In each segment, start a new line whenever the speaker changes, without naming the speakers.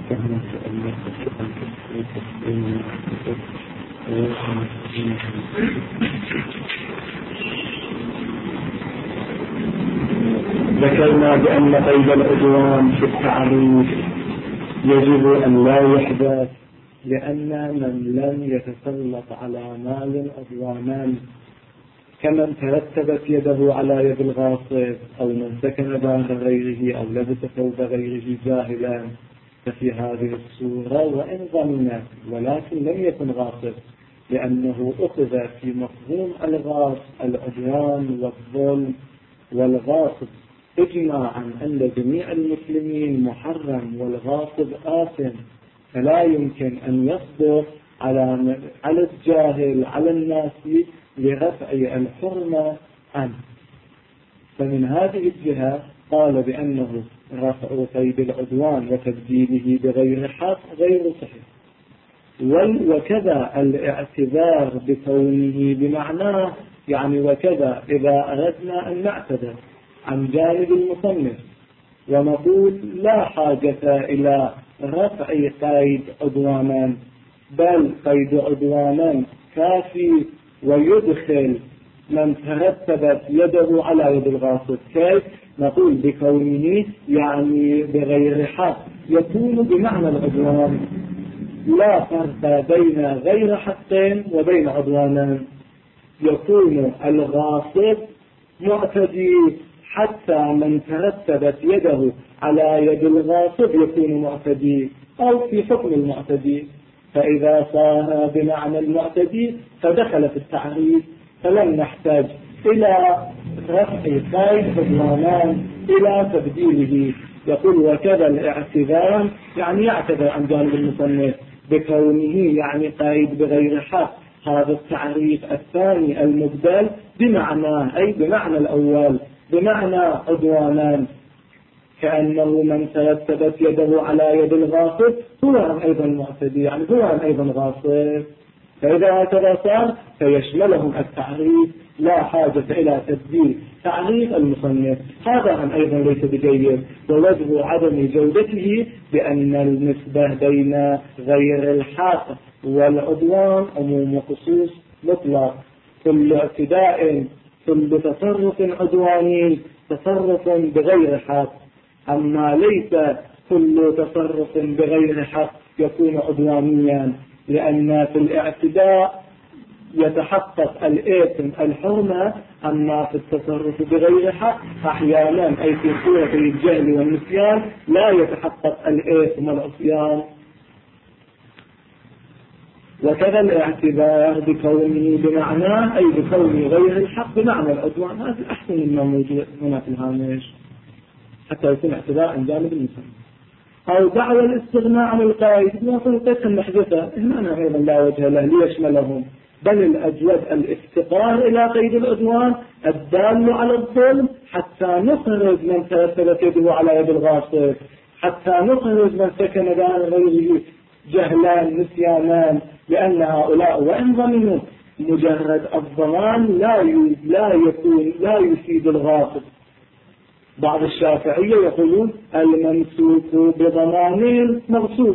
ذكرنا بأن قيد العدوان في التعريف يجب أن لا يحدث، لأن من لم يتسلط على مال عدوانا كمن ترتبت يده على يد الغاصب، أو من سكن دار غيره، أو لبس ثوب غيره جاهلا، ففي هذه الصورة وإن ضمن ولكن لم يكن غاصب، لأنه أخذ في مفهوم العدوان والظلم والغاصب إجماعا أن جميع المسلمين محرم والغاصب آثم، فلا يمكن أن يصدر على الجاهل على الناس لرفع الحرمة عنه. فمن هذه الجهة قال بأنه رفع قيد العدوان وتبديله بغير حق غير صحيح. وكذا الاعتذار بكونه بمعناه، يعني وكذا إذا أردنا أن نعتذر عن جانب المصنف ونقول لا حاجة إلى رفع قيد عدوانا، بل قيد عدوانا كافي ويدخل من ترتبت يده على يد الغاصب. كيف؟ نقول بكونه يعني بغير حق، يكون بمعنى العدوان، لا فرق بين غير حقين وبين عدوانا. يكون الغاصب معتدي حتى من ترتبت يده على يد الغاصب يكون معتدي، أو في حكم المعتدي. فإذا صار بمعنى المعتدي فدخل في التعريف، فلم نحتاج إلى رفع قيد عدوانان إلى تبديله. يقول وكذا الاعتذار يعني يعتذر عن جانب المصنف بكونه يعني قيد بغير حق. هذا التعريف الثاني المبدل بمعنى أي بمعنى الأول، بمعنى عدوانان، كأنه من ترتبت يده على يد الغاصب هو أيضا معتدي، يعني هو أيضا غاصب. فإذا هكذا صار فيشملهم التعريف، لا حاجة إلى تبديل تعريف المصنف. هذا أيضا ليس بجيد، ووجه عدم جودته بأن النسبة بين غير الحق والعدوان عموم وخصوص مطلق. كل اعتداء، كل تصرف عدواني تصرف بغير حق، أما ليس كل تصرف بغير حق يكون عدوانيا، لأن في الاعتداء يتحقق الإثم الحرمة، أما في التصرف بغير حق أحيانا أي في صورة الجهل والنسيان لا يتحقق الإثم والعصيان. وكذا الاعتبار بكونه بمعناه أي بكونه غير الحق بمعنى العدوان. هذا أحسن مما موجود هنا في الهامش حتى يكون اعتبار عن جانب الإنسان. أو دعوى الاستغناء عن القائد نقول قسم محدثة هنا أيضا لا وجه له ليشملهم، بل الأجود الافتقار إلى قيد العدوان الدال على الظلم حتى نخرج من ترتبت يده على يد الغاصب، حتى نخرج من سكن دار غيره جهلان نسيانان، لأن هؤلاء وإن ضمنوا مجرد الضمان لا يفيد الغاصب. بعض الشافعية يقولون الممسوك بضمان مغصوب،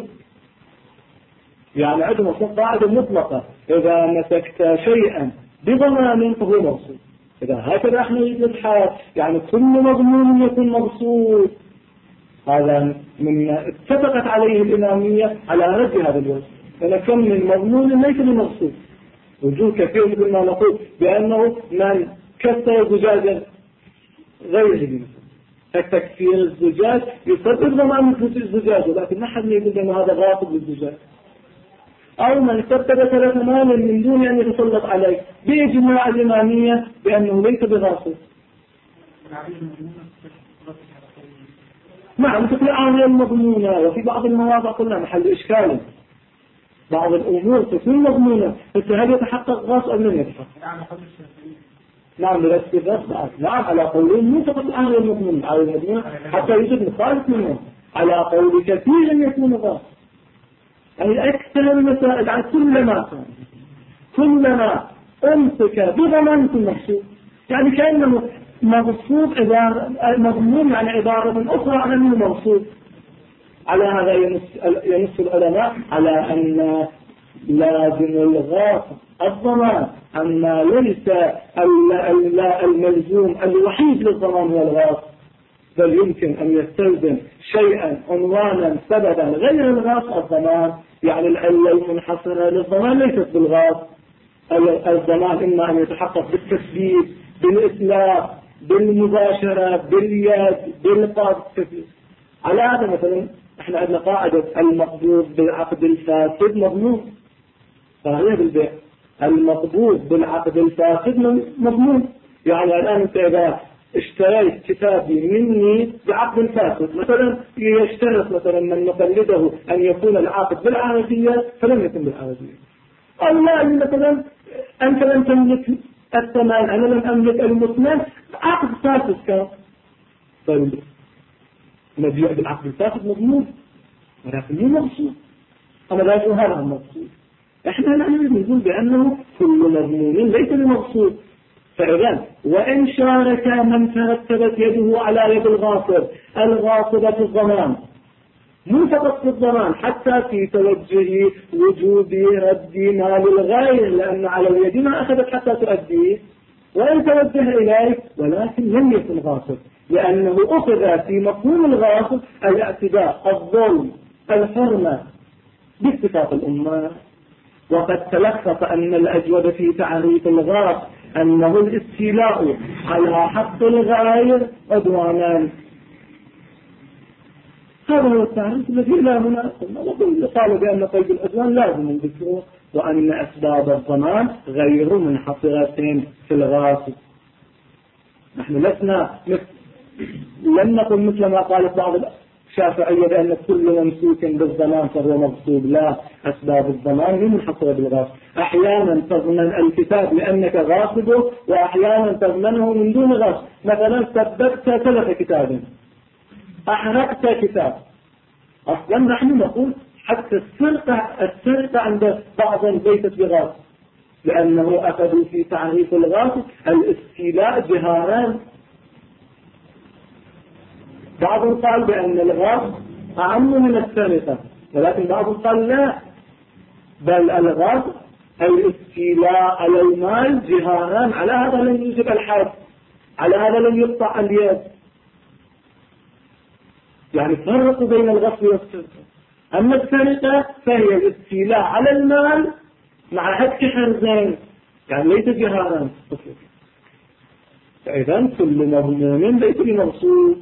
يعني عندهم قاعدة مطلقة إذا مسكت شيئا بضمان فهو مغصوب. إذا هكذا احنا نبحث يعني كل مضمون يكون مغصوب. هذا من اتفقت عليه الإمامية على رد هذا الوجه، فكم من مضمون ليس بمغصوب. وجود كثير مثل ما نقول بأنه من كسر زجاجا غيره، فالتكسير الزجاج يصدق ضمان مثل الزجاج، ولكن ما حد يقول أن هذا غاصب للزجاج. أو من ثبت 3 مال من دون أن يتسلط عليه بإجماع الإمامية بأنه ليس بغاصب. نعم مثل الآية المضمونة، وفي بعض المواضع قلنا محل إشكال، بعض الأمور تكون مضمونة فهل يتحقق غاصب أم لم يتحقق؟ نعم بالاستثناء. نعم على قولين مو فقط الآية المضمونة حتى يوجد مخالف منهم، على قول كثير يكون غاصب. يعني أكثر المسائل عن كلما أمسك بضمان كل مغصوب، يعني كأنه مغصوب مضمون يعني عبارة أخرى عن أنه مغصوب. على هذا ينص العلماء على أن لازم الغاصب الضمان، أما ليس الملزوم الوحيد للضمان هو الغاصب، بل يمكن أن يستلزم شيئا عنوانا سببا غير الغاصب الضمان. يعني العلة المنحصرة للضمان ليست بالغاصب، الضمان إما أن يتحقق بالتثبيت، بالإتلاف، بالمباشرة، باليد، بالقبض. على هذا مثلا احنا عندنا قاعدة المقبوض بالعقد الفاسد مضمون، فهي بالبيع المقبوض بالعقد الفاسد مضمون. يعني الآن انت إذا اشتريت كتابي مني بعقد فاسد، مثلا يشترط مثلا من مقلده أن يكون العقد بالعربية فلم يكن بالعربية، أو لا مثلا أنت لم تملك الثمن، أنا لم أملك المثمن، عقد فاسد كان، فالمبيع بالعقد الفاسد مضمون ولكن مو مقصود. أنا لا أقول هذا المقصود، احنا نقول بأنه كل مضمون ليس بمقصود. فإذا وإن شارك من ترتبت يده على يد الغاصب، الغاصب في الضمان، مو فقط في الضمان، حتى في توجه وجوب رد مال الغير، لأن على اليد ما أخذت حتى تؤديه، وإن توجه إليه ولكن لم يكن غاصب، لأنه أخذ في مفهوم الغاصب الاعتداء، الظلم، الحرمة باتفاق الأمة. وقد تلخص أن الأجود في تعريف الغاصب أنه الاستيلاء على حق الغير عدوانا. هذا هو التعريف الذي لا مناسب. قالوا بأن قيد العدوان لازم ذكره، وأن أسباب الضمان غير منحصرة في الغاصب. نحن لم نقل مثل ما قالت بعض الشافعية بأن كل ممسوك بالضمان فهو مغصوب، لا، أسباب الضمان هي منحصرة بالغاصب. أحيانا تضمن الكتاب لأنك غاصبه، وأحيانا تضمنه من دون غاصب. مثلا سببت تلف كتاب، أحرقت كتاب، أصلا نحن نقول حتى السرقة عند بعض ليست بغاصب، لأنه أخذوا في تعريف الغاصب الاستيلاء جهاران. بعضهم قال بأن الغاصب أعم من السرقة، ولكن بعضهم قال لا، بل الغاصب الاستيلاء على المال جهاران، على هذا لم يوجب الحد، على هذا لم يقطع اليد. يعني فرقوا بين الغصب والسرقة. أما السرقة فهي الاستيلاء على المال مع هتك حرزين، يعني ليس جهارا. فإذا كل مضمون ليس بمغصوب.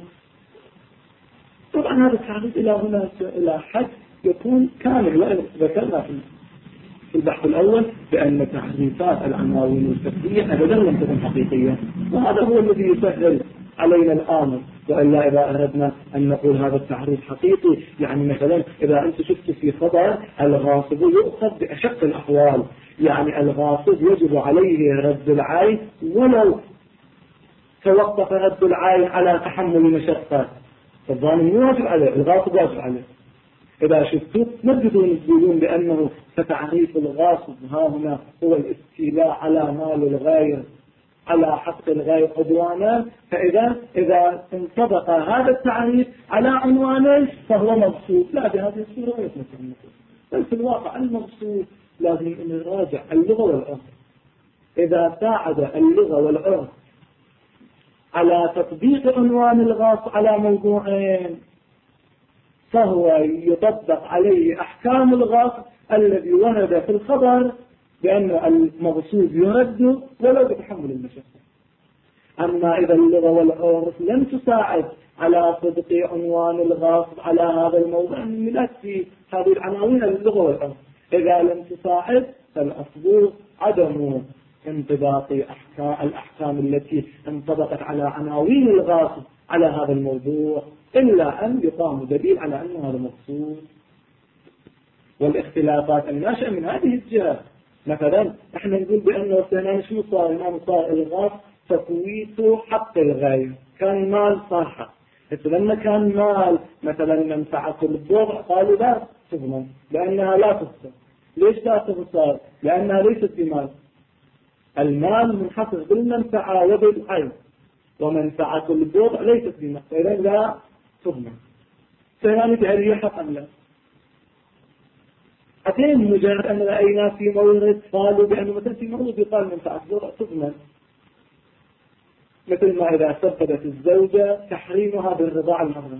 طبعا هذا التعريف إلى هنا إلى حد يكون كامل، وإن ذكرنا في البحث الأول بأن تعريفات العناوين والتفسير أبدا لم تكن حقيقية، وهذا هو الذي يسهل علينا الآمر. وإلا إذا أردنا أن نقول هذا التعريف حقيقي، يعني مثلا إذا أنت شفت في خبر الغاصب يؤخذ بأشق الأحوال، يعني الغاصب يجب عليه رد العين ولو توقف رد العين على تحمل مشقة، فالظالم مو واجب عليه، الغاصب واجب عليه. إذا شفتوا نبدو تقولون بأنه فتعريف الغاصب ها هنا هو الاستيلاء على مال الغير، على حق الغير عدوانا، فإذا انطبق هذا التعريف على عنوانين فهو مغصوب. لا، بهذه الصورة غير مثل، بل في الواقع المغصوب لازم أن نراجع اللغة والعرف. إذا ساعد اللغة والعرف على تطبيق عنوان الغاصب على موضوعين، فهو يطبق عليه أحكام الغاصب الذي ورد في الخبر بأن المغصوب يرد ولو بتحمل المشقة. أما إذا اللغة والعرف لم تساعد على صدق عنوان الغاصب على هذا الموضوع، من في هذه العناوين اللغة والعرف، إذا لم تساعد فالأصل عدم انطباق الأحكام التي انطبقت على عناوين الغاصب على هذا الموضوع، إلا أن يقام دليل على أن هذا مقصود. والاختلافات الناشئة من هذه الجهة، مثلا احنا نقول بأنه سنان شو صار الغاصب تفويت حق الغير، كان مال صار حق. لما كان مال مثلا منفعة الضرع قالوا لا تضمن لأنها لا تخسر. ليش لا تخسر؟ لأنها ليست بمال. المال منحصر بالمنفعة وبالعين، ومنفعة الضرع ليست بمال، فإذا لا تضمن. فهمت هل يحق أم لا؟ أتين مجرد أن رأينا في مورد قالوا بأنه مثلا في مورد يقال منفعة تضمن، مثل ما إذا سببت الزوجة تحريمها بالرضاع المرة،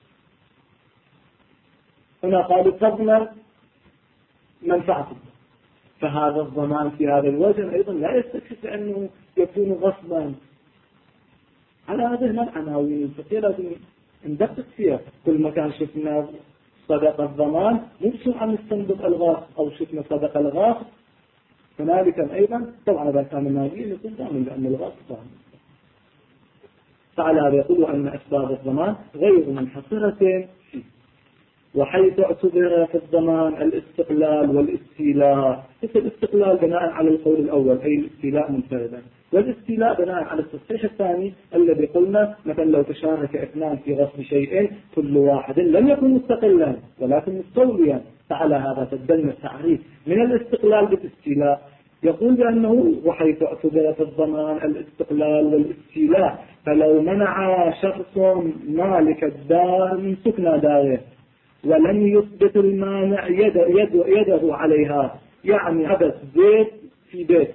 هنا قالوا تضمن منفعة، فهذا الضمان في هذا الوجه أيضا لا يستكشف أنه يكون غصبا. على هذه العناوين الفقهية لازم ندقق فيها. كل ما كان شفنا صدق الضمان ممكن أن نستنبط الغاص، أو شفنا صدق الغاص هنالك أيضا طبعا إذا كان ماليا يكون ضامن لأن الغاص ضامن. فعلى هذا يقول أن أسباب الضمان غير منحصرة فيه، وحيث اعتبر في الضمان الاستقلال والاستيلاء، الاستقلال بناء على القول الأول أي الاستيلاء منفردا، والاستيلاء بناء على التصحيح الثاني الذي قلنا مثلا لو تشارك اثنان في غصب شيء كل واحد لم يكن مستقلا ولكن مستوليا، فعلى هذا تبين التعريف من الاستقلال بالاستيلاء. يقول بأنه وحيث اعتبر في الضمان الاستقلال والاستيلاء، فلو منع شخص مالك الدار من سكن داره ولم يثبت المانع يده عليها، يعني حدث زيد في بيت،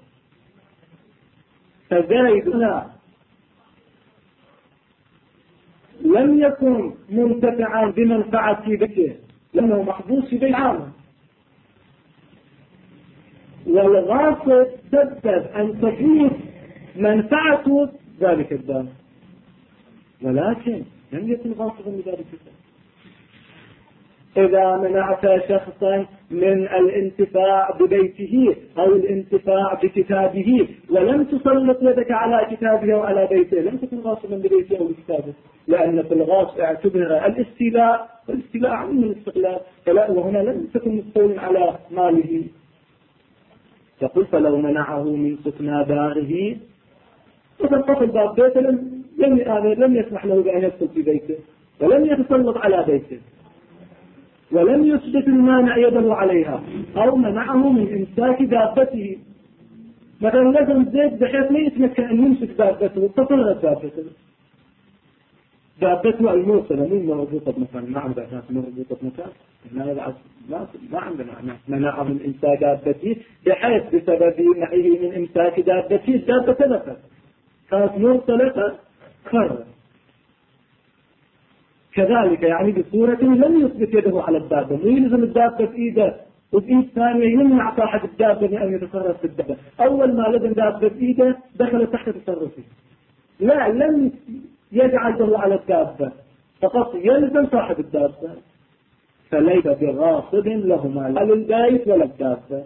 فزايد هنا لم يكن منتفعا بمنفعة بيته لأنه محبوس في بيت عام، والغاصب سبب أن تفوت منفعة ذلك الدار، ولكن لم يكن غاصبا لذلك الدار. إذا منعت شخصا من الانتفاع ببيته أو الانتفاع بكتابه ولم تسلط يدك على كتابه أو على بيته، لم تكن غاصبا ببيته أو بكتابه، لأن في الغاصب اعتبر الاستيلاء، والاستيلاء عن من الاستقلال، وهنا لم تكن مستول على ماله. يقول فلو منعه من سكنى داره وتنقفل باب بيته لم يسمح له بأن يدخل في بيته ولم يتسلط على بيته ولم يثبت المانع يده عليها، أو منعه من إمساك دابته، مثلا لازم زيد بحيث لا يتمكن أن يمسك دابته وتطلت دابته الموصلة مو مربوطة بمكان، ما عندنا ناس مربوطة بمكان، ما عندنا منعه من إمساك دابته بحيث بسبب منعه من إمساك دابته الدابة تلفت كانت مرسلة كرة، كذلك يعني بصورة لم يثبت يده على الدابة، ويلزم الدابة بإيده وبإيد ثانية يمنع صاحب الدابة من أن يتصرف في الدابة. أول ما لزم دابة بإيده دخل تحت تصرفه، لا لم يجعل يده على الدابة، فقط يلزم صاحب الدابة، فليس بغاصب لهما لا للبيت ولا الدابة.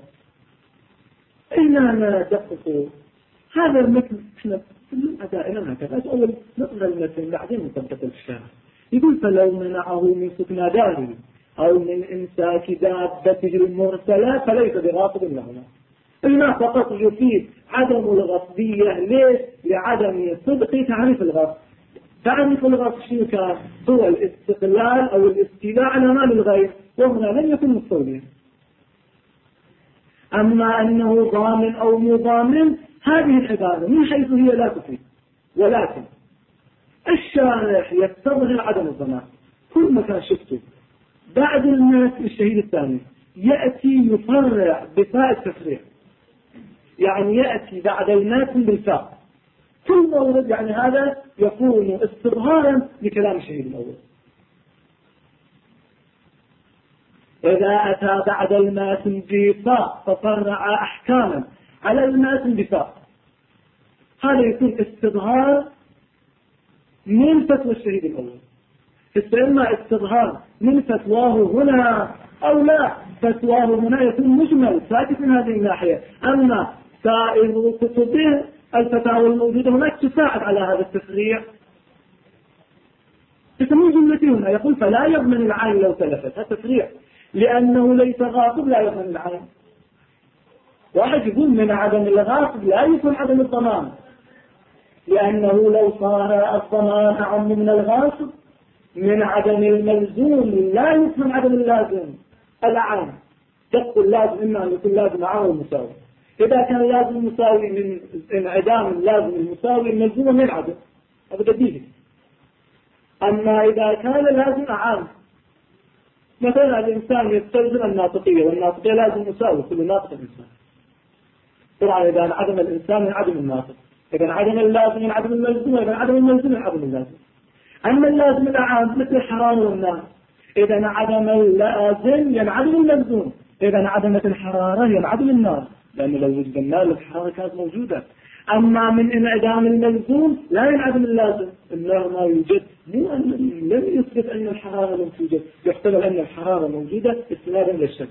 إننا ندقق هذا المثل احنا كلنا دائما هكذا، أول نقرأ المثل بعدين نطبق الشارع. يقول فلو منعه من سكن داره أو من إمساك دابته المرسلة فليس بغاصب لهما. الماء فقط يفيد عدم الغصبية، ليش؟ لعدم صدق تعريف الغصب. تعريف الغصب شنو كان؟ هو الاستقلال أو الاستيلاء على مال الغير، وهنا لم يكن مستوليا. أما أنه ضامن أو مضامن هذه العبارة من حيث هي لا تفيد، ولكن الشارح يستظهر عدم الضمان. كل ما كان شفته بعد الناس الشهيد الثاني يأتي يفرع بفاء التفريع، يعني يأتي بعد الناس بالفاء كل مورد، يعني هذا يكون استظهارا لكلام الشهيد الأول. إذا أتى بعد الماس بفاء ففرع أحكاما على الماس بفاء، هذا يكون استظهار من فتوى الشهيد الأول. إما استظهار من فتواه هنا أو لا، فتواه هنا يكون مجمل ساكت من هذه الناحية، أما سائر كتبه الفتاوى الموجودة هناك تساعد على هذا التفريع. تسمون جملته هنا يقول فلا يضمن العين لو تلفت، هذا تفريع لأنه ليس غاصب لا يضمن العين. واحد يقول من عدم الغاصب لا يكون عدم الضمان، لأنه لو صار الضمان أعم من الغاصب من عدم الملزوم لا يفهم عدم اللازم العام. تقول لازم إما أن يكون لازم عام المساوي، إذا كان لازم المساوي من انعدام اللازم المساوي الملزوم من عدم هذا بديهي. أما إذا كان لازم عام مثلا الإنسان يستلزم الناطقية، والناطقية لازم يساوي كل ناطق الإنسان. طبعا إذا انعدم الإنسان ينعدم الناطق، إذا انعدم اللازم ينعدم الملزوم، إذا انعدم الملزوم ينعدم اللازم. أما اللازم الأعام مثل الحرارة والنار، إذا انعدم اللازم ينعدم الملزوم، إذا انعدمت الحرارة ينعدم النار، لأنه لو وجد النار الحرارة كانت موجودة. أما من انعدام الملزوم لا ينعدم اللازم، النار ما يوجد، مو أن لم يثبت أن الحرارة لم توجد، يحتمل أن الحرارة موجودة استنادا للشك.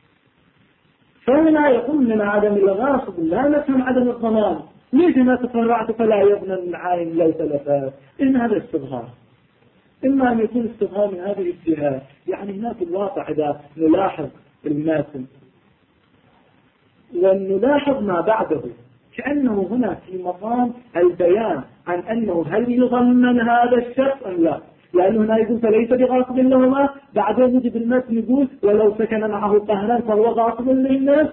فهنا يقول من عدم الغاصب لا نفهم عدم الضمان. ليش ما تفرعت فلا يضمن العين لو تلفات؟ إن هذا استظهار، إما أن يكون استظهار من هذه الجهات. يعني هناك الواقع إذا نلاحظ الماتن ونلاحظ ما بعده كأنه هنا في مقام البيان عن أنه هل يضمن هذا الشخص أم لا، لأنه هنا يقول فليس بغاصب لهما، بعدين يجي بالمتن يقول ولو سكن معه قهرا فهو غاصب للناس.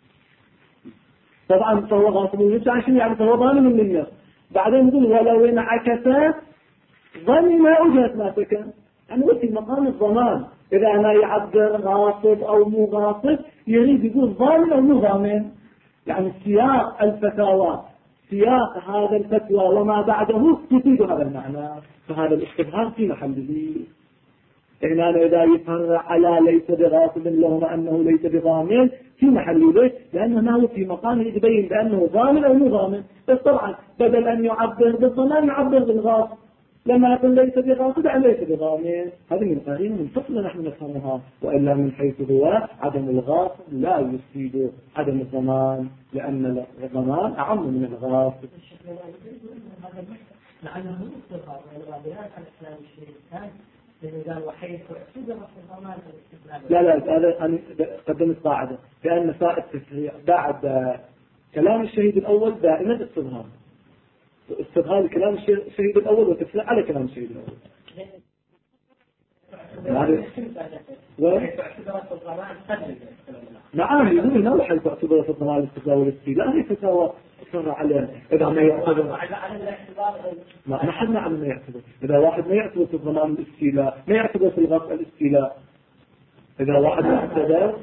طبعا فهو غاصب للناس عشان يعني فهو ضامن للناس. بعدين يقول ولو انعكسا ضمن ما أجهت ما سكن، يعني في مقام الضمان. إذا أنا يعبر غاصب أو مو غاصب يريد يقول ضامن أو مو ضامن، يعني سياق الفتاوى، سياق هذا الفتوى وما بعده يفيد هذا المعنى. فهذا الاستظهار في محله. هنا إذا يفرع على ليس بغاصب لهما أنه ليس بضامن في محله، ليش؟ لأنه في مقام يبين بأنه ضامن أو مو ضامن. بس طبعا بدل أن يعبر بالضمان يعبر بالغاصب، لما يقول ليس بغاصب عن ليس بضامن. هذه من قرينة منفصلة نحن نفهمها، وإلا من حيث هو عدم الغاصب لا يفيد عدم الضمان، لأن الضمان أعم من الغاصب.
لأنه مستظهر والغابرات على الإسلام الشريف قال وحيث اعتبر في الضمان
لا هذا أنا قدمت قاعدة بأن فائدة التفريع بعد كلام الشهيد الأول دائما استظهار، استظهار كلام الشهيد الأول وتفريع على كلام الشهيد الأول. نعم يقول هنا وحيث اعتبر في الضمان الاستقلال والاستيلاء هي فتاوى تفرع عليها. إذا ما يعتبر ما حد نعلم ما يعتبر، إذا واحد ما يعتبر في الضمان الاستيلاء ما يعتبر في الغصب الاستيلاء. إذا واحد يعتبر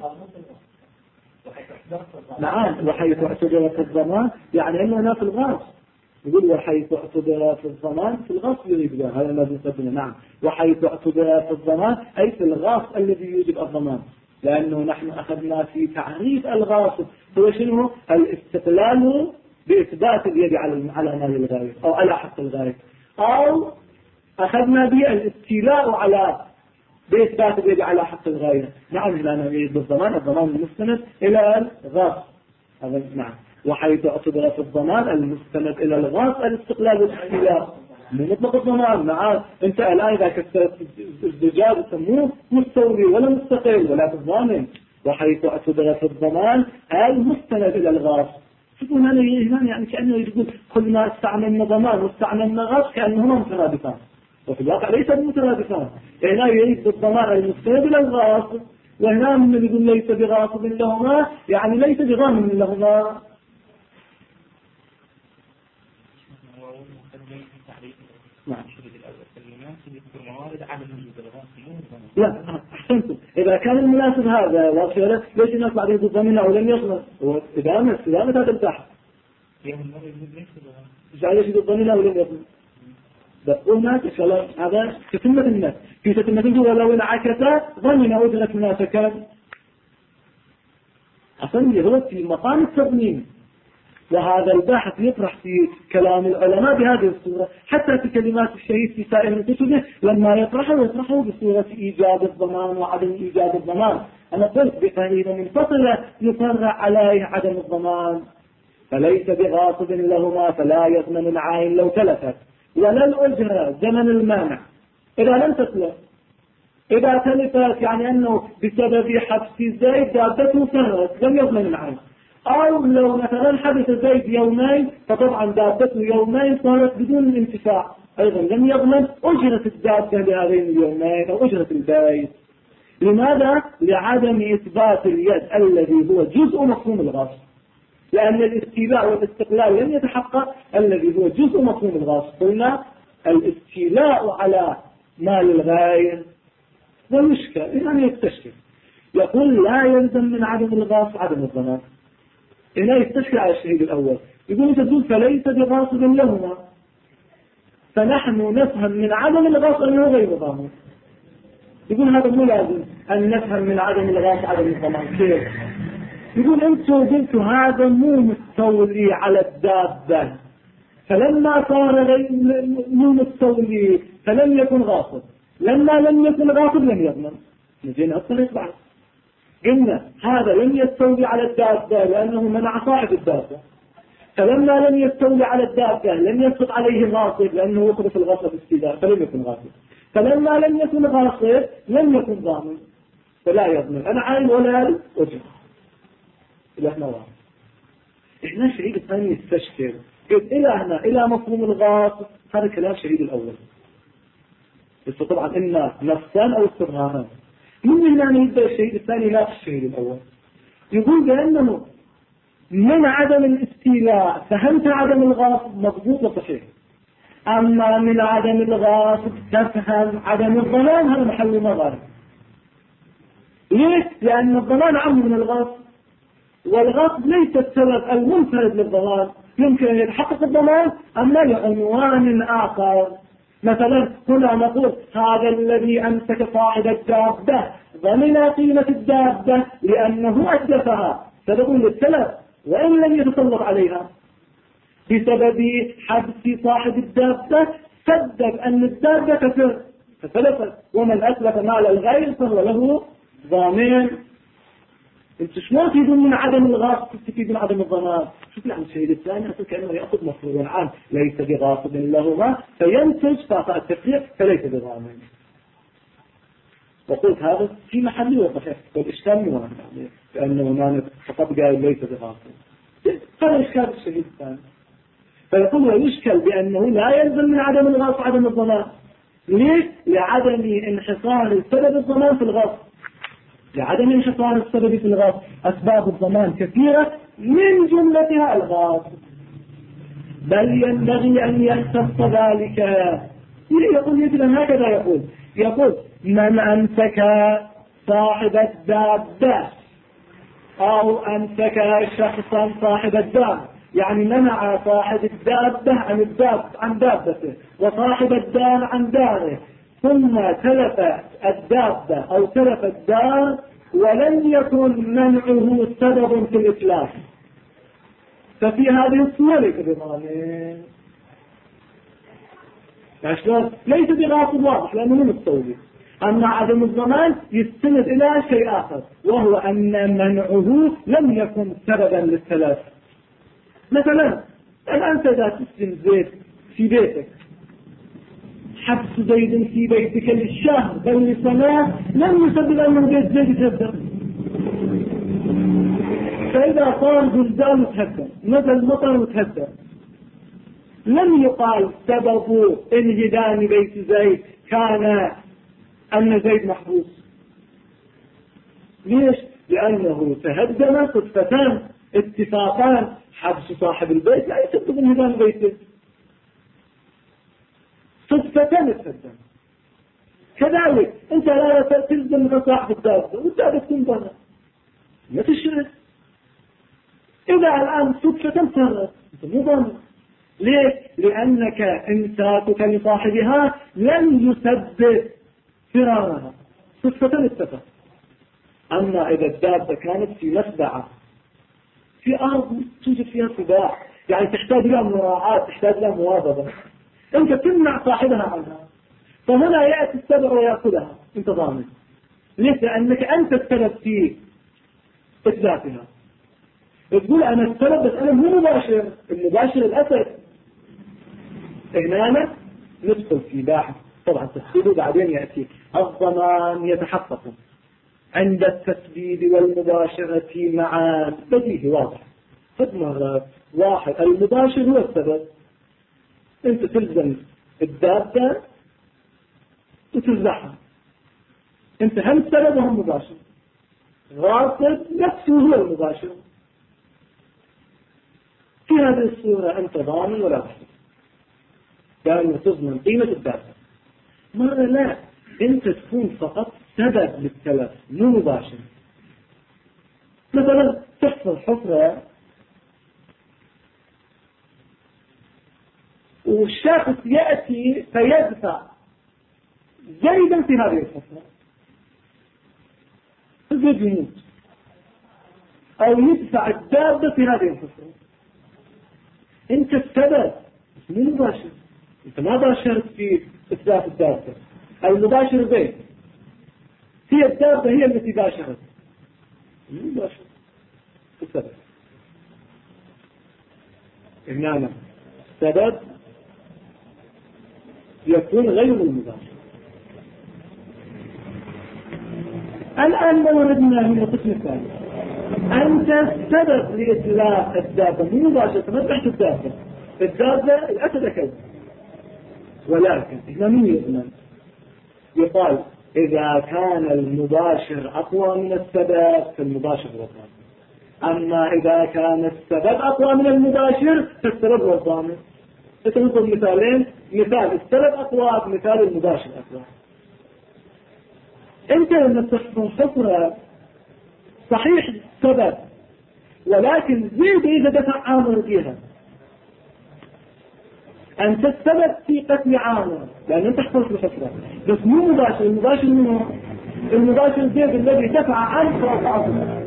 نعم وحيث اعتبر في الضمان يعني أنه هنا في الغصب، يقول وحيث اعتبر في الضمان في الغصب يريد هذا الذي قدمنا. نعم وحيث اعتبر في الضمان أي في الغصب الذي يوجب الضمان، لأنه نحن أخذنا في تعريف الغاصب هو شنو؟ الاستقلال بإثبات اليد على مال الغير أو على حق الغير، أو أخذنا بالاستيلاء على بإثبات اليد على حق الغير. نعم لأنه يريد بالضمان الضمان المستند إلى الغاصب هذا. نعم وحيث اعتبر في الضمان المستند إلى الغاصب الاستقلال والاستيلاء مطلق الضمان. نعم انت الآن إذا كسرت الزجاج مو مستولي ولا مستقل ولا بالضامن. وحيث اعتبر في الضمان المستند إلى الغاصب. شوفون هنا يعني كأنه يقول كل ما استعملنا ضمان واستعملنا غاصب كأنهما مترادفان، وفي الواقع ليس مترادفان. هنا يريد بالضمان المستند إلى الغاصب، وهنا من يقول ليس بغاصب لهما يعني ليس بضامن لهما. لا أحسنتم، إذا كان المناسب هذا واصلا ليش الناس بعد يقول ضمن أو لم يضمن؟ إدامة هذا البحث ليش يقول ضمن أو لم يضمن؟ هناك كلام هذا تتمة الناس في تتمة الناس ولو انعكس ضمن أجرة مناسكات أصلا هو في مقام التضمين. وهذا الباحث يطرح في كلام العلماء بهذه الصورة، حتى في كلمات الشهيد في سائر الكتب لما يطرحه بصورة إيجاب الضمان وعدم إيجاب الضمان. أنا قلت بقرينة منفصلة يفرع عليه عدم الضمان، فليس بغاصب لهما فلا يضمن العين لو تلفت، ولا الأجرة زمن المانع إذا لم تتلف. إذا تلفت يعني أنه بسبب حبس زيد دابته فرت لم يضمن العين، أو لو مثلا حدث زيد يومين فطبعا دابته يومين صارت بدون الانتفاع أيضا لم يضمن أجرة الدابة لهذين اليومين أو أجرة البيت. لماذا؟ لعدم إثبات اليد الذي هو جزء مفهوم الغاصب، لأن الاستيلاء والاستقلال لم يتحقق الذي هو جزء مفهوم الغاصب. قلنا الاستيلاء على مال الغير ويشكل يعني يستشكل، يقول لا يلزم من عدم الغاصب عدم الضمان. هنا يستشكل على الشهيد الأول، يقول أنت تقول فليس بغاصب لهما، فنحن نفهم من عدم الغاصب أنه غير ضامن. يقول هذا مو لازم أن نفهم من عدم الغاصب عدم الضمان. كيف؟ يقول أنتم قلتوا هذا مو مستولي على الدابة، فلما صار مو مستولي فلم يكن غاصب، لما لم يكن غاصب لم يضمن. نجينا الطريق بعد قلنا هذا لم يستولي على الدابة لأنه منع صاحب الدابة، فلما لم يستولي على الدابة لم يسقط عليه غاصب لأنه يخرج الغصب استيلاء فلم يكن غاصب، فلما لم يكن غاصب لم يكن ضامن فلا يضمن. أنا عين ولا وجه إلى هنا واحد. إحنا شهيد الثاني يستشكل قلت إلى هنا إلى مفهوم الغاصب، هذا كلام شهيد الأول. بس طبعا إما نفسان أو استبهامان. من هنا يبدأ الشهيد الثاني لا الشهيد الأول، يقول بأنه من عدم الاستيلاء فهمت عدم الغاصب مضبوط وصحيح، أما من عدم الغاصب تفهم عدم الضمان، هذا محل نظر. ليش؟ لأن الضمان عم من الغاصب، والغاصب ليس السبب المنفرد للضمان، يمكن أن يتحقق الضمان أما لعنوان آخر. مثلا هنا نقول هذا الذي أمسك صاحب الدابة ضمن قيمة الدابة لأنه أتلفها، سبب للتلف وإن لم يتسلط عليها، بسبب حبس صاحب الدابة سبب أن الدابة تتلفت، ومن أتلف مال الغير فهو له ضامن. انت شلون تفيدون من عدم الغاصب تستفيد من عدم الضمان؟ شوف يعني الشهيد الثاني كأنه يأخذ مفروض عام ليس بغاصب لهما فينتج فاقع التفريق فليس بضامن. وقلت هذا في محله وصحيح، والإشكال مو لأنه هناك فقط قال ليس بغاصب، هذا إشكال الشهيد الثاني. فيقول ويشكل بأنه لا يلزم من عدم الغاصب عدم الضمان. ليش؟ لعدم انحصار السبب الضمان في الغاصب، لعدم انحصار السبب في الغاصب. أسباب الضمان كثيرة من جملتها الغاصب، بل ينبغي أن يختص ذلك. يقول مثلا هكذا يقول من أمسك صاحب الدابة أو أمسك شخصا صاحب الدابة، يعني منع صاحب الدابة عن دابته وصاحب الدار عن داره، ثم تلف الدابة أو تلف الدار ولم يكن منعه سبب في الإتلاف، ففي هذه الصورة ليس بضامن. ليس بغاصب واضح لأنه من مستولي. أما عدم الضمان يستند إلى شيء آخر، وهو أن منعه لم يكن سببا للتلف. مثلا الآن إذا تسلم زيت في بيتك، حبس زيد في بيتك للشهر بل لسنة لم يسبب أنه بيت زيد يتهدم. فإذا صار زلزال وتهدم، نزل مطر وتهدم، لم يقال سبب انهدام بيت زيد كان أن زيد محبوس. ليش؟ لأنه تهدم صدفتان اتفاقان، حبس صاحب البيت لا يسبب انهدام بيته، صدفتان تهدم. كذلك أنت لا تلزم صاحب الدابة والدابة تكون برا ما تشرك. إذا الآن صدفتان صارت أنت مو ضامن. ليش؟ لأنك إمساكك لصاحبها لم يسبب فرارها، صدفتان اتفق. أما إذا الدابة كانت في مسبعة في أرض توجد فيها سباع، يعني تحتاج إلى مراعاة، تحتاج إلى مواظبة، أنت تمنع صاحبها عنها، فهنا يأتي السبع ويأخذها، أنت ضامن. ليش؟ لأنك أنت السبب في إتلافها. تقول أنا السبب بس أنا مو مباشر، المباشر الأسد. هنا ندخل في باحث طبعا تفصيله بعدين يأتي. الضمان يتحقق عند التسديد والمباشرة معا، بديهي واضح. قد مرات واحد المباشر هو السبب، انت تلزم الدابة وتزحها، انت هم السبب وهم مباشر. غاصب نفسه هو المباشر. في هذه الصورة انت ضامن ولا تحصل، كأنه تضمن قيمة الدابة. مرة لا، انت تكون فقط سبب للتلف مو مباشر. مثلا تحفر حفرة والشخص يأتي فيدفع زيدا في هذه الحفرة الزيد يموت، أو يدفع الدابة في هذه الحفرة. أنت السبب مو مباشر، أنت ما باشرت في إثبات الدابة. المباشر زيد، هي الدابة هي التي باشرت، مو مباشر السبب. هنا السبب يكون غير المباشر. الآن لو ردنا من القسم الثاني، أنت السبب لإطلاق الدابة مو مباشرة، ما تحت الدابة، الدابة الأسد كذا، ولكن هنا من يضمن؟ يقال إذا كان المباشر أقوى من السبب فالمباشر هو الضامن، أما إذا كان السبب أقوى من المباشر فالسبب هو الضامن. نضرب مثالين، مثال السبب أقوى، مثال المباشر أقوى. أنت لما تحفر حفرة صحيح سبب، ولكن زيد إذا دفع عامر فيها. أنت السبب في قتل عامر لأن أنت حفرت الحفرة، بس مو مباشر. المباشر منه المباشر زيد الذي دفع عنك وأصعبه.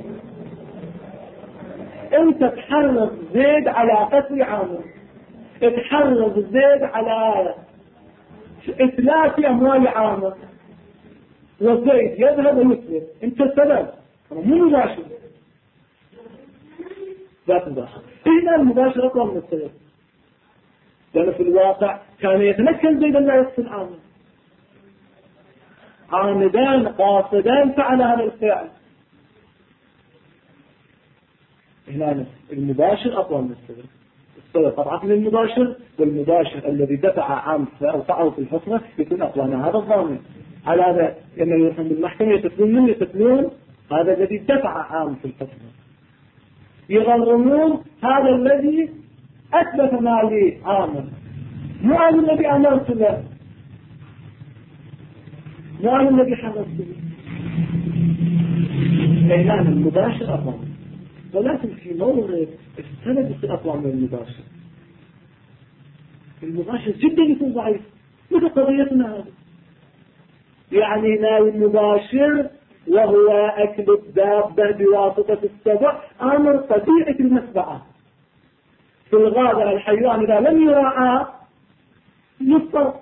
أنت تحرض زيد على قتل عامر، تحرض زيد على إتلاف أموال عامر، وزيد يذهب ويسلم. أنت السبب مو مباشر، ذات مباشر. هنا المباشر أقوى من السبب، لأنه في الواقع كان يتمكن زيد أن لا يقتل عامر، عامدان قاصدان فعل هذا الفعل. هنا المباشر أقوى من السبب. السبب طبعا للمباشر، والمباشر الذي دفع عام فأوقعه في الحفرة يكون أقوى من هذا الضامن. على هذا لما يروحون بالمحكمة يقتلون هذا الذي دفع عام في الحفرة، يغرمون هذا الذي أثبت مالي عامر، مو هذا الذي أمرت له، مو هذا الذي حرصت به. إعلان المباشر أقوى، ولكن في مورد السند يصير أقوى من المباشر. المباشر جدا يكون ضعيف، مثل قضيتنا هذه. يعني لا المباشر وهو أكل الدابة بواسطة السبع أمر طبيعي في المسبعة. في الغابة الحيوان إذا لم يراعى يفطر.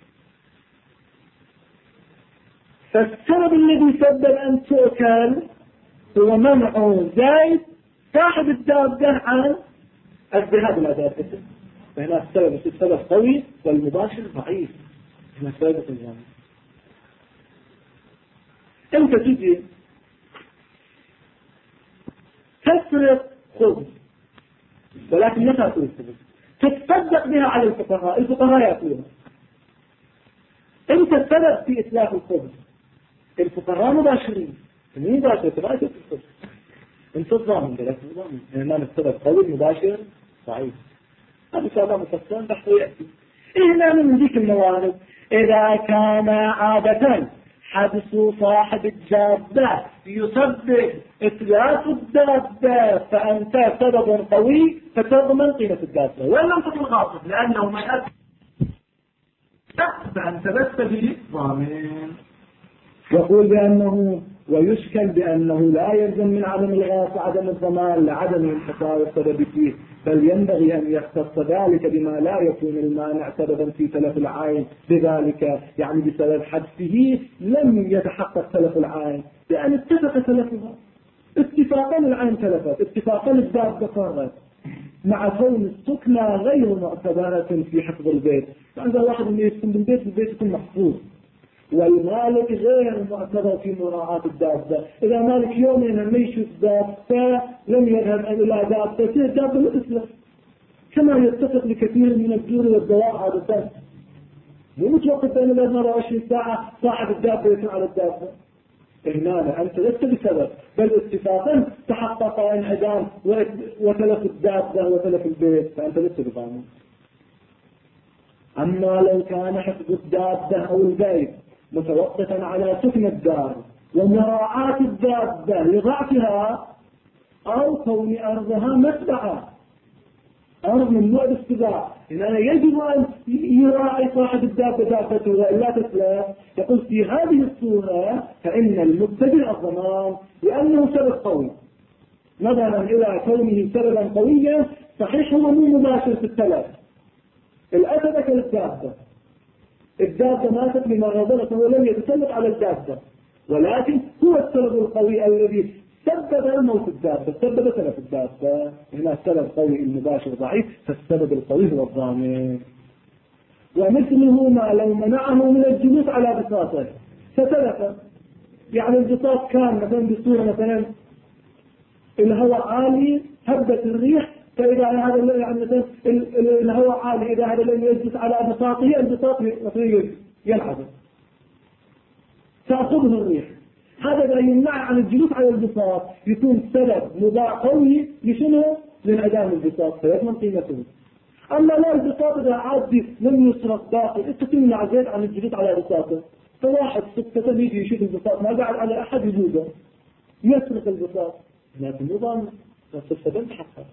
فالسبب الذي سبب أن تؤكل هو منع زيد صاحب الدابة عن الذهاب إلى دابته. فهنا السبب قوي والمباشر ضعيف. هنا السبب الجامع. أنت تجي تسرق خبز ولكن لا تأكل الخبز، تتصدق بها على الفقراء، الفقراء يأكلونها. أنت السبب في إتلاف الخبز، الفقراء مباشرين، مين مباشر؟ تبعك الخبز. أنت الضامن بلك الضامن. هنا السبب قوي، المباشر ضعيف. هذا إن شاء الله مفصل بحث يأتي. هنا من ذيك الموارد إذا كان عادة حبس صاحب الدابة يسبب إتلاف الدابة فأنت سبب قوي فتضمن قيمة الدابة، وإن لم تكن غاصب لأنه من أكل فأنت لست به ضامن. يقول بأنه ويشكل بأنه لا يلزم من عدم الغاص عدم الضمان لعدم انحصار السبب فيه، بل ينبغي أن يختص ذلك بما لا يكون المانع سببا في تلف العين، بذلك يعني بسبب حبسه لم يتحقق تلف العين لأن اتفق تلفها اتفاقا. العين تلفت اتفاقا، الدابة صارت مع كون السكنى غير معتبرة في حفظ البيت. فإذا واحد من يسكن بالبيت البيت يكون محفوظ، والمالك غير معتبر في مراعاة الدابة. إذا مالك يومين لم يشوف دابة لم يذهب إلى دابته، الدابة لا تسلف، كما يتفق لكثير من الجور والدواء هذا الدابة. مو متوقف بين 24 ساعة صاحب الدابة يكون على الدابة. هنا أنت لست بسبب، بل اتفاقا تحقق انعدام وتلف الدابة وتلف البيت، فأنت لست بضامن. أما لو كان حفظ الدابة أو البيت متوقفا على سكن الدار ومراعاة الدابة لضعفها، أو كون أرضها متبعة، أرض من نوع الاتباع، إننا يجب أن يراعي صاحب الدابة دابته وإلا تتلف. يقول في هذه الصورة فإن المبتدئ الضمان لأنه سبب قوي، نظرا إلى كونه سببا قويا. صحيح هو مو مباشر في التلف، الأسد أكل الدابة ماتت لما غضبت ولم يتسلط على الدابة، ولكن هو السبب القوي الذي سبب موت الدابة، سبب تلف الدابة. هنا السبب قوي المباشر ضعيف، فالسبب القوي هو الضامن. ومثله ما لو منعه من الجلوس على بساطه فتلف، يعني البساط كان مثلا بصورة مثلا الهواء عالي هبت الريح، فإذا هذا يعني مثلا الهواء عالي إذا هذا الذي يجلس على بساطه البساط مثلا ينحدر تأخذه الريح، هذا لا يمنع عن الجلوس على البساط، يكون سبب مضاع قوي لشنو؟ لانعدام البساط فيضمن قيمته. أما لا، البساط إذا عاد لم يسرق باقي، أنت تمنع زيد عن الجلوس على بساطه، فواحد سكته يجي يشوف البساط ما قاعد على أحد يجوزه يسرق البساط، لكن نظام السبب تحقق.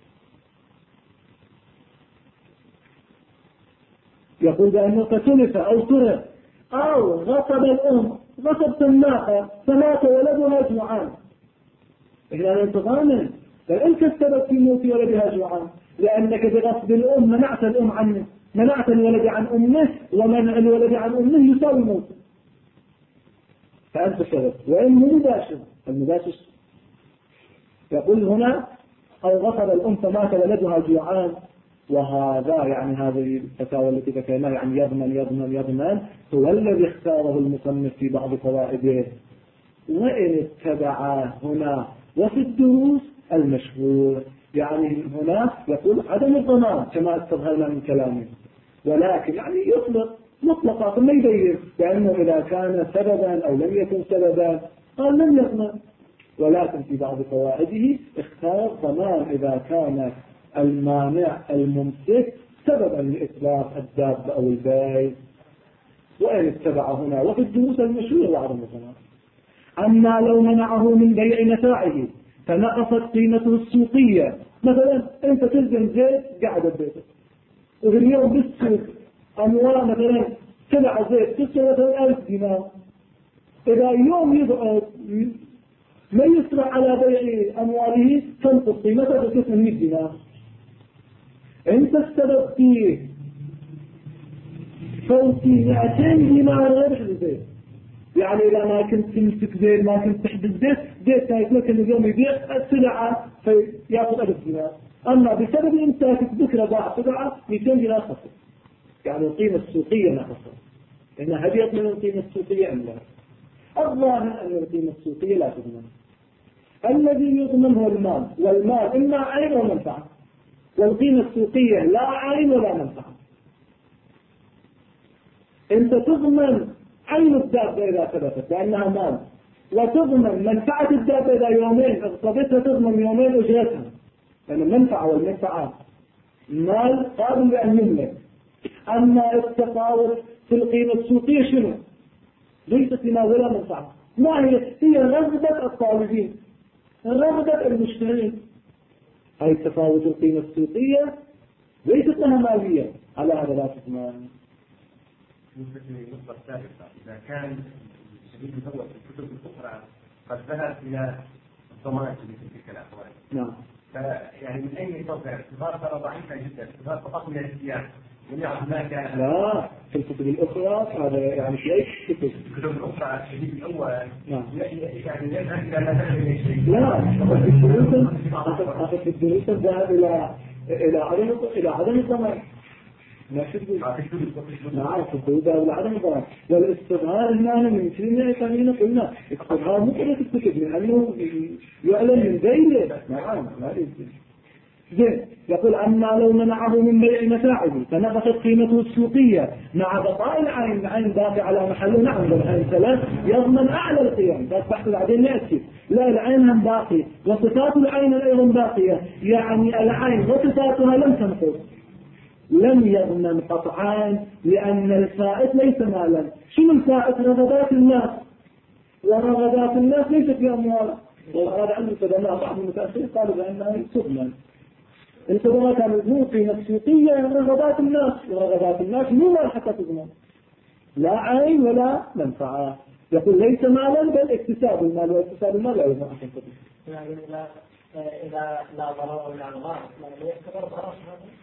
يقول بأنه فتلف أو سرق أو غصب الأم، غصب الناقة فمات ولدها جوعان، إذا أنت ضامن، بل أنت السبب في موت ولدها جوعان، لأنك بغصب الأم منعت الأم عنه، منعت الولد عن أمه، ومنع الولد عن أمه يساوي موته، فأنت السبب. وإنه مباشر، المباشر يقول هنا أو غصب الأم فمات ولدها جوعان، وهذا يعني هذه الفتاوى التي ذكرناها يعني يضمن هو الذي اختاره المصنف في بعض فوائده. وإن اتبع هنا وفي الدروس المشهور، يعني هنا يقول عدم الضمان كما استظهرنا من كلامه، ولكن يعني يطلق مطلقا ثم يبين بأنه إذا كان سببا أو لم يكن سببا قال لم يضمن، ولكن في بعض فوائده اختار الضمان إذا كان المانع الممسك سببا لإتلاف الدابة أو البيت. وإن اتبع هنا وفي الدروس المشهور وعدم الضمان. أما لو منعه من بيع متاعه فنقصت قيمته السوقية، مثلا أنت تلزم زيت قاعدة بيتك وفي اليوم بالسوق أموال مثلا سلع زيت تسوى مثلا 1000 دينار، إذا يوم يبعد ما يسرع على بيع أمواله تنقص قيمتها بقسم 100 دينار، أنت السبب فيه فوتي 200 دينار ربح للزيت، يعني إذا ما كنت تمسك زيت ما كنت تحدث زيت كان يتمكن اليوم يبيع السلعة فيأخذ 1000 دينار، أما بسبب إمساكك بكرة باع سلعة 200 دينار خسر، يعني القيمة السوقية نقصت. إنها هل يضمن القيمة السوقية أم لا؟ الظاهر أن القيمة السوقية لا تضمن. الذي يضمن هو المال، والمال إما عين ومنفعة، والقيمة السوقية لا عين ولا منفعة. أنت تضمن عين الدابة إذا ثبتت لأنها مال، وتضمن منفعة الدابة إذا يومين اغتبتها تضمن يومين أجرتها، لأن المنفعة والمنفعة مال قابل لأن يملك. أما التفاوت في القيمة السوقية شنو؟ ليست لما ولا منفعة، ما هي رغبة الطالبين، رغبة المشترين. هاي التفاوت القيمة السوقية ليست لها مالية، على هذا لا تضمن.
النقطة الثالثة، إذا كان الشديد الأول في الكتب الأخرى قد ذهب إلى الضمان في تلك الأحوال.
نعم.
فيعني من أي توقع اعتبار ترى ضعيفة جدا، اعتبار فقط من الاحتياج.
لا، في الكتب الأخرى هذا يعني في أي كتب؟
الكتب الأخرى الشديد الأول
نعم.
يعني يذهب إلى لا تدري شيء.
لا، في الدروس ذهب إلى عدم الضمان. ما تقول؟ نعم، في الدروس ذهب إلى عدم الضمان. والاستظهار هنا من كلمة ثانية قلنا استظهار مقرة الكتب لأنه يعلن من بينه. نعم، لا يمكن. زين. يقول أما لو منعه من بيع متاعه فنقصت قيمته السوقية مع بقاء العين باقي على محله. نعم، العين ثلاث يضمن أعلى القيم، بس تحت العين يأتي لا العين هم باقي وصفات العين أيضا باقية، يعني العين وصفاتها لم تنقص، لم يضمن قطعان لأن الفائت ليس مالا. شنو الفائت؟ رغبات الناس، ورغبات الناس ليست في أموال. وهذا عنده صدمات، بعض المتأخرين قالوا بأنها تضمن. الخدمات مو قيمة سوقية، رغبات الناس، ورغبات الناس مو مال حتى تضمن، لا عين ولا منفعة. يقول ليس مالا بل اكتساب المال، واكتساب المال لا يضمن عشان كده.
يعني إذا لا ضرر ولا ضرار لا يعتبر ضرر.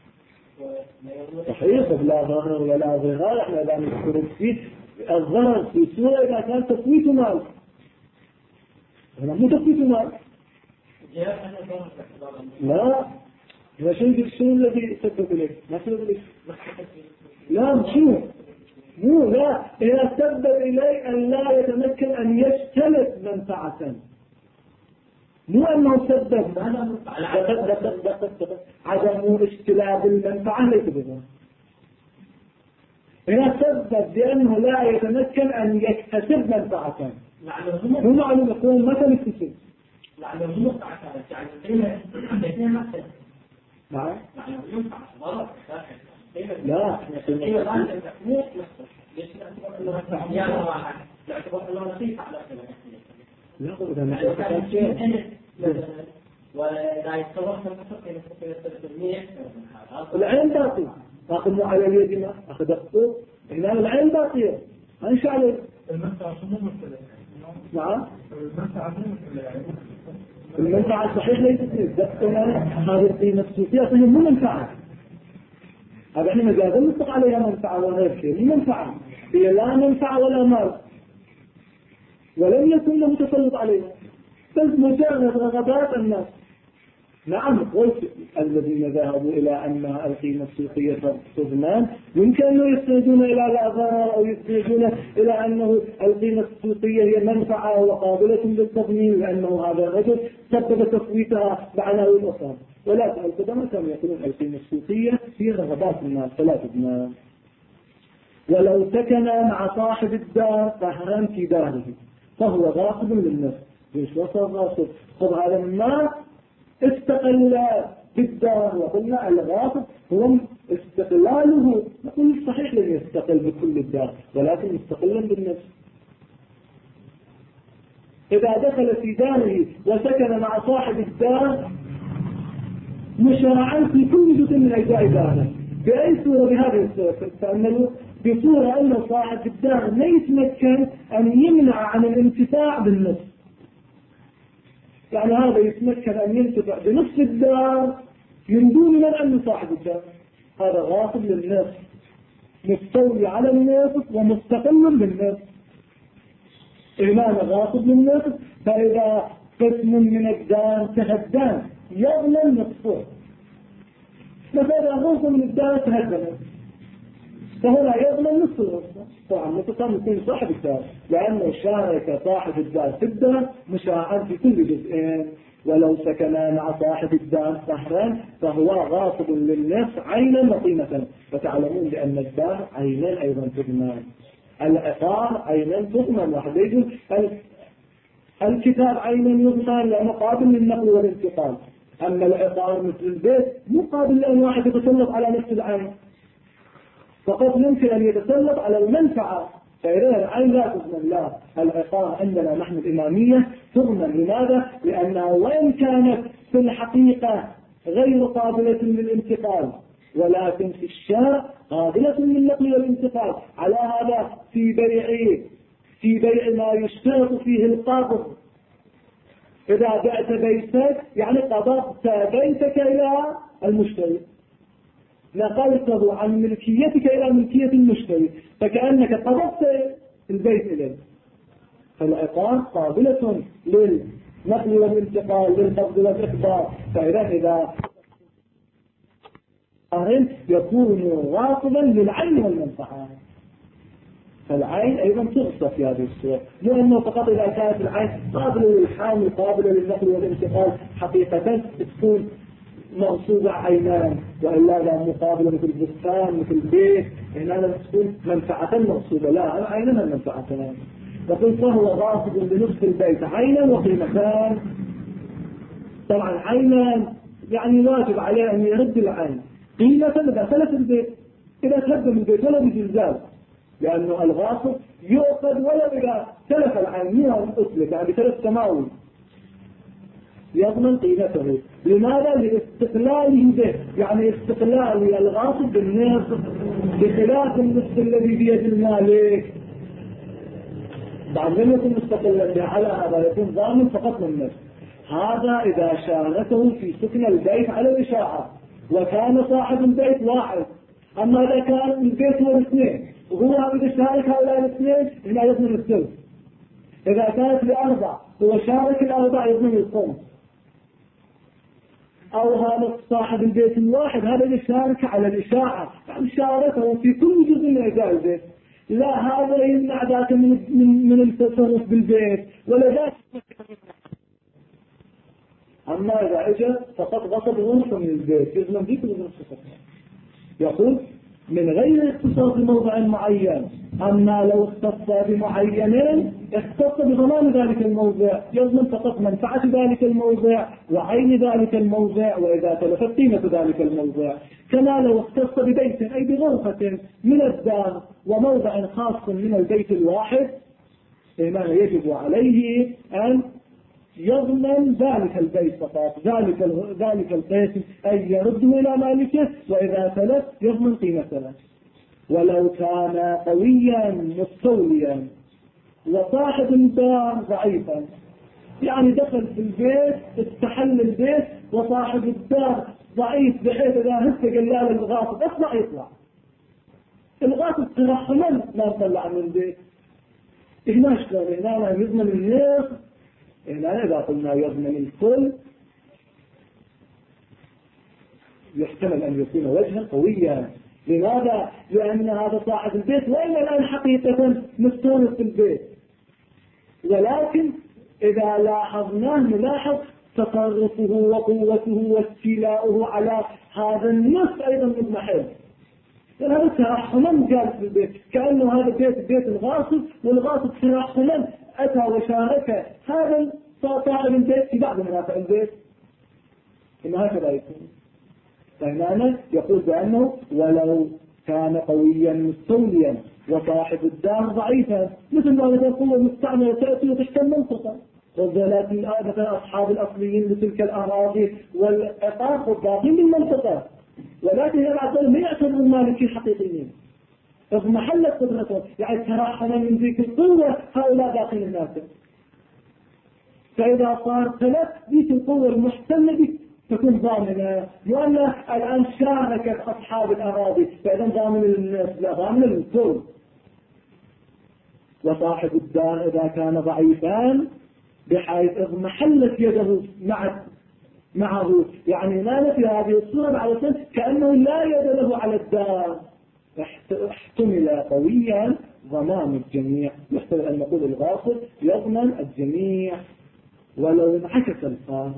صحيح، لا ضرر ولا ضرار. احنا الآن نذكر فيه الضرر في سورة إذا كان تفويت مال، هنا مو تفويت مال. لا، إذا شنو الذي سبب لك؟ ما سبب لك؟ لا شنو؟ مو لا، إذا سبب إليه أن لا يتمكن أن يجتلب منفعة، مو أنه سبب عدم اجتلاب المنفعة ليس بذلك. إذا سبب بأنه لا يتمكن أن يكتسب منفعة، مو معلوم يكون مثل اكتسب.
لعله ينفع يعني مثل
نعم.
لا ولا يتصور
العين باقي، أخذ على اليد أخذ أخذه هنا العين باقية ما إن شاء الله. نعم المنفعة صحيح ليست نسبتنا، هذه القيمة السوقية صحيح مو منفعة. هذا احنا مجازا نطلق عليها منفعة وغير شيء، مو منفعة، هي لا منفعة ولا مال، ولم يكن له تسلط عليها، بل مجرد رغبات الناس. نعم قلت الذين ذهبوا إلى أن القيمة السوقية تضمن يمكن أن يستندون إلى لا ضرر، أو يستندون إلى أنه القيمة السوقية هي منفعة وقابلة للتضمين، لأنه هذا الرجل سبب تفويتها بعناوين الأخرى. ولكن القدماء كانوا يقولون القيمة السوقية هي رغبات الناس فلا تضمن. ولو سكن مع صاحب الدار قهرا في داره فهو غاصب للنفس. ليش وصل غاصب؟ خذ هذا الناس استقل بالدار، وقلنا الغاصب هو استقلاله، نقول صحيح لن يستقل بكل الدار ولكن مستقلا بالنفس. إذا دخل في داره وسكن مع صاحب الدار مشرعا في كل جزء من أجزاء داره بأي صورة؟ بهذه الصورة فأنه بصورة أن صاحب الدار لا يتمكن أن يمنع عن الانتفاع بالنفس، يعني هذا يتمكن أن ينتفع بنفس الدار من دون منع من صاحب الدار. هذا غاصب للنفس، مستولي على النفس ومستقل بالنفس. إيمان غاصب للنفس، فإذا قسم من الدار تهدان يظلم نصفه، فإذا غصب من الدار تهدن فهنا يظلم نصف الغصة. طبعا متصل يكون صاحب الدار، لأنه شارك صاحب الدار في الدار مشاعر في كل جزئين. ولو سكن مع صاحب الدار قهرا فهو غاصب للنفس عينا وقيمة. وتعلمون بأن الدار عينا أيضا تضمن، العقار عينا تضمن، واحد يجوز الكتاب عينا يضمن لأنه قابل للنقل والانتقال. أما العقار مثل البيت مو قابل لأن واحد يتسلط على نفس العين، فقط يمكن أن يتسلط على المنفعة، فإذا العين لا تضمن. لا، العقار عندنا نحن الإمامية تضمن. لماذا؟ لأنها وإن كانت في الحقيقة غير قابلة للانتقال ولكن في الشرع قابلة للنقل والانتقال. على هذا في بيع ما يشترط فيه القبض، إذا بعت بيتك يعني قبضت بيتك إلى المشتري، نقلته عن ملكيتك إلى ملكية المشتري، فكأنك قبضت البيت إليه. فالعقار قابلة للنقل والانتقال، للقبض والإخبار. فإذا يكون غاصبا للعين والمنفعة، فالعين أيضا تغصب في هذه الصورة، مو أنه فقط إذا كانت العين قابلة للحامل قابلة للنقل والانتقال حقيقة تكون مغصوبة عينان، وإلا لا مقابلة مثل البستان مثل البيت، هنا لا تكون منفعة مغصوبة، لا عيننا المنفعتان. وقل فهو غاصب بنصف البيت عينا وقيمتان. طبعا عينا يعني واجب عليه أن يرد العين، قيمة إذا تلف البيت، إذا تهدم البيت ولو بزلزال، لأنه الغاصب يؤخذ ولو إذا تلف العين مو أتلف، يعني تلف سماوي يضمن قيمته. لماذا؟ لاستقلاله به، يعني استقلال الغاصب بالنصف بخلاف النصف الذي بيد المالك. بعد لم يكن مستقلا به على هذا، يكون ضامن فقط من نفسه. هذا إذا شاركه في سكن البيت على الإشاعة وكان صاحب البيت واحد. أما إذا كان البيت هو الاثنين وهو إذا شارك هؤلاء الاثنين هنا يضمن الثلث. إذا كانت لأربع هو شارك الأربع يضمن الخمس. أو هذا صاحب البيت الواحد هذا اللي شارك على الإشاعة، يعني شاركه في كل جزء من أجزاء البيت. لا هذا يمنع ذاك من التصرف بالبيت ولا ذاك. أما إذا اجى فقط غصب غرفة من البيت يضمن ذيك الغرفة. يقول من غير اختصاص بموضع معين. أما لو اختص بمعين اختص بضمان ذلك الموضع، يضمن فقط منفعة ذلك الموضع وعين ذلك الموضع وإذا تلفت قيمة ذلك الموضع. كما لو اختص ببيت أي بغرفة من الدار وموضع خاص من البيت الواحد، فإنه يجب عليه أن يضمن ذلك البيت فقط، ذلك البيت أي يرده إلى مالكه، وإذا تلف يضمن قيمته. ولو كان قويا مستوليا وصاحب الدار ضعيفا، يعني دخل في البيت استحل البيت وصاحب الدار ضعيف بحيث إذا هز قلال الغاصب يطلع الغاصب ترحما ما طلع من البيت. هنا شلون؟ هنا يضمن النصف، هنا إذا قلنا يضمن الكل يحتمل أن يكون وجها قويا. لماذا؟ لأن هذا صاحب البيت وإن الآن حقيقة مستورد في البيت، ولكن إذا لاحظناه نلاحظ تصرفه وقوته واستيلاؤه على هذا النصف أيضا مضمحل. هذا ترحما جالس في البيت، كأنه هذا بيت الغاصب، والغاصب ترحما أتى وشارك هذا صاحب البيت في بعض منافع البيت. إن هكذا يكون. فهنا يقول بأنه ولو كان قويا مستوليا وصاحب الدار ضعيفا، مثل ما إذا القوة مستعملة تأتي وتحتل منطقة، والذلات مثلا أصحاب الأصليين لتلك الأراضي والعقار والباقين بالمنطقة، ولكن العدل ما يعتبر المالكين حقيقيين إذ محلت قدرته، يعني ترحم من ذيك القوة هؤلاء باقين الناس. فإذا صار ثلاث ذيك القوة المحتمة بك تكون ضامنة، لأن الآن شاركت أصحاب الأراضي فإذا ضامن الناس لا ضامن الكل. وصاحب الدار إذا كان ضعيفان بحيث إذ محلت يده معه، يعني نال في هذه الصورة على سن كأنه لا يد له على الدار، احتمل قويا ضمان الجميع. يحتمل أن نقول الغاصب يضمن الجميع ولو انعكس الفار.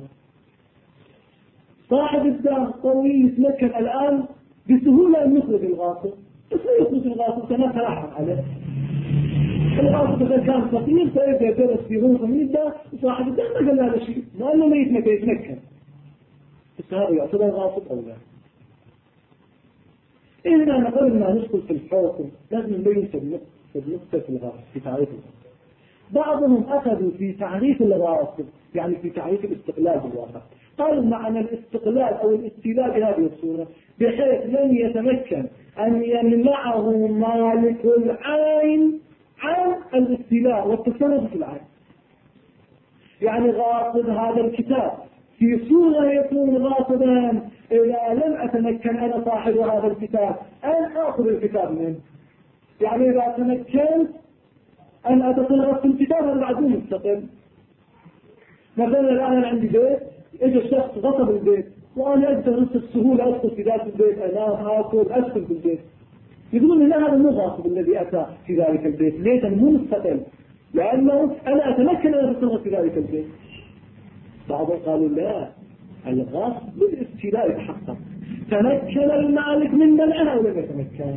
صاحب الدار قوي يتمكن الآن بسهولة أن يخرج الغاصب، بس لا يخرج الغاصب كما تلاحظ عليه. الغاصب إذا كان فقير فإذا درس في غرفة من الدار وصاحب الدار ما قال هذا شيء، ما أنه ما يتمكن. بس هذا يعتبر غاصب أو لا؟ إذا نقول ما ندخل في الحكم لازم نبين في النقطة الغاصب في تعريف الغاصب. بعضهم أخذوا في تعريف الغاصب يعني في تعريف الاستقلال بالواقع، قالوا معنى الاستقلال أو الاستيلاء بهذه الصورة بحيث لن يتمكن أن يمنعه مالك العين عن الاستيلاء والتصرف في العين. يعني غاصب هذا الكتاب في صورة يكون غاصبا إذا لم أتمكن أنا صاحب هذا الكتاب أن أخذ الكتاب منه. يعني إذا تمكنت أن أتصرف في الكتاب هذا بعد مستقل. مثلا الآن أنا عندي بيت، إجا الشخص غصب البيت وأنا أقدر نفس السهولة أدخل في ذات البيت، أنام آكل أدخل في البيت. يقولون لا هذا مو غاصب الذي أتى في ذلك البيت، ليس مو مستقل، لأنه أنا أتمكن أن أتصرف في ذلك البيت. بعضهم قالوا لا، الغاصب بالاستيلاء يتحقق، تمكن المالك من منعها ولم يتمكن.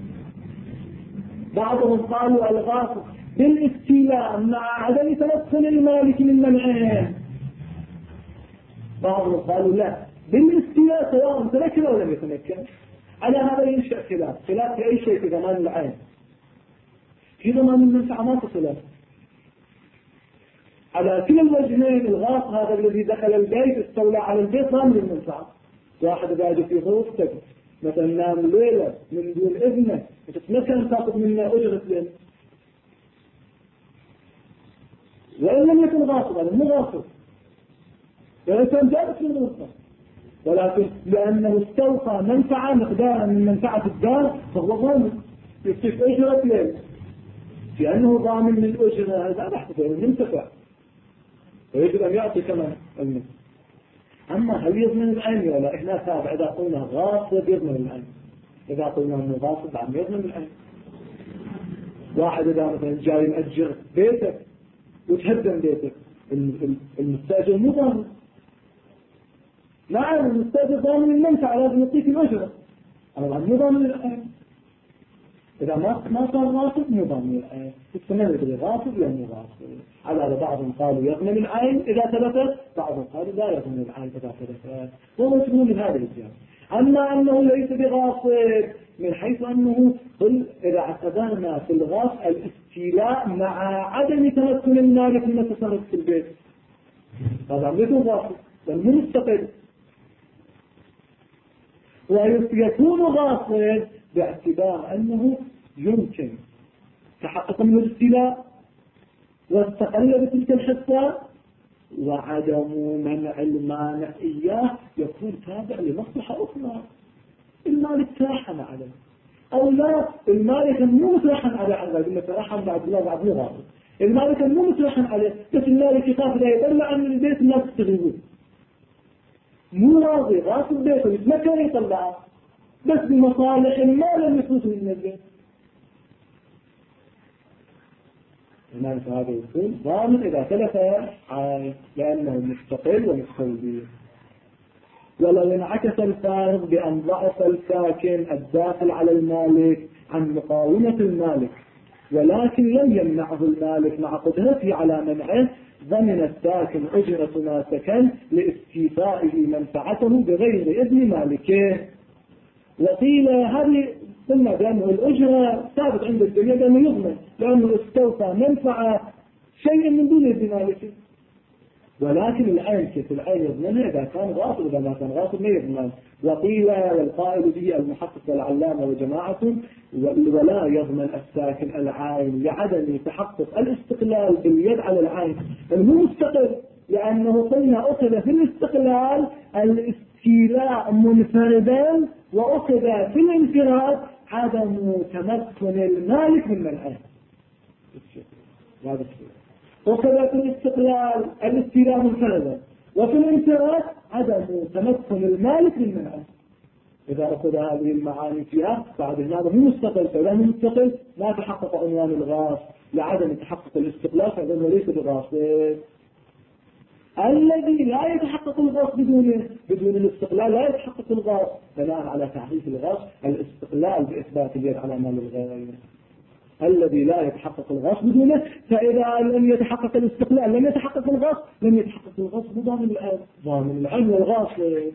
بعضهم قالوا الغاصب بالاستيلاء مع عدم تمكن المالك من منعها. بعضهم قالوا لا، بالاستيلاء هي سواء تمكن أو لم يتمكن. على هذا ينشأ خلاف في أي شيء في ضمان العين. في ضمان المنفعة ما تصله. على كل الوجهين الغاص هذا الذي دخل البيت استولى على البيت ضامن المنفعة. واحد قاعد في غرفتك مثلا نام ليلة من دون إذنه وتتمكن تأخذ منه أجرة ليلة. وإن لم يكن غاصبا مو غاصب يعني كان جالس في الغرفة، ولكن لأنه استوفى منفعة مقدارا من منفعة الدار فهو ضامن يصير أجرة ليلة، لأنه ضامن للأجرة هذا بحث المنتفع ويجب أن يعطي كمان المنفعة. أما هل يضمن العين ولا إحنا تابع إذا قلنا غاصب يضمن العين، إذا قلنا أنه غاصب عم يضمن العين. واحد إذا مثلا جاي مأجر بيتك وتهدم بيتك المستاجر مو ضامن. نعم المستاجر ضامن المنفعة لازم يعطيك الأجرة، أنا مو ضامن العين. إذا ما صار غاصب مو ضامن العين. تستمر بالغاصب لأنه غاصب. على بعضهم قالوا يضمن العين إذا ثبتت، بعضهم قالوا لا يضمن العين إذا ثبتت. وهو يسمون من هذا الجانب. أما أنه ليس بغاصب من حيث أنه إذا اعتبرنا في الغاصب الاستيلاء مع عدم تمكن المالك من التصرف في البيت، هذا ليس غاصب بل مو مستقل. ويكون غاصب باعتبار أنه يمكن تحقق من الاستيلاء واستقل بتلك الحصة، وعدم منع المانع إياه يكون تابع لمصلحة أخرى. المالك ترحم عليه أو لا، المالك مو مترحم عليه على ذلك مترحم بعد الله بعد غاصب. المالك مو مترحم عليه بس المالك يخاف لا يطلع عن البيت الناس تستغيبون، مو راضي غاصب بيته يتمكن يطلعه بس بمصالح ما لم يفوت من البيت. المالك هذا يكون ضامن إذا تلف لأنه مستقل ومستولي. ولو انعكس الفارق بأن ضعف الساكن الداخل على المالك عن مقاومة المالك ولكن لم يمنعه المالك مع قدرته على منعه، ضمن الساكن أجرة ما سكن لاستيفائه منفعته بغير إذن مالكه. وقيل هذه قلنا بأنه الأجرة ثابت عند الجميع بأنه يضمن لأنه استوفى منفعة شيء من دون إذن مالكه، ولكن العين كيف العين يضمنها إذا كان غاصب، إذا ما كان غاصب ما يضمن. وقيل والقائل به المحقق والعلامة وجماعة ولا يضمن الساكن العين لعدم تحقق الاستقلال باليد على العين المو مستقل، لأنه قلنا أخذ في الاستقلال الاستيلاء منفردا وأخذ في الانفراد عدم تمكن المالك من العين. هذا الشيء وكذا في الاستقلال الاستيلاء منفردا وفي الانفراد عدم تمكن المالك من منعه. إذا أخذ هذه المعاني فيها بعد هذا مو مستقل، فإذا مو مستقل ما تحقق عنوان الغاص لعدم تحقق الاستقلال فإذا ليس بغاصب. الذي لا يتحقق الغاص بدون الاستقلال لا يتحقق الغاص، بناء على تعريف الغاص الاستقلال بإثبات اليد على مال الغير. الذي لا يتحقق الغاص بدونه، فإذا لم يتحقق الاستقلال لم يتحقق الغاص، لم يتحقق الغاص ضامن العين والغاص.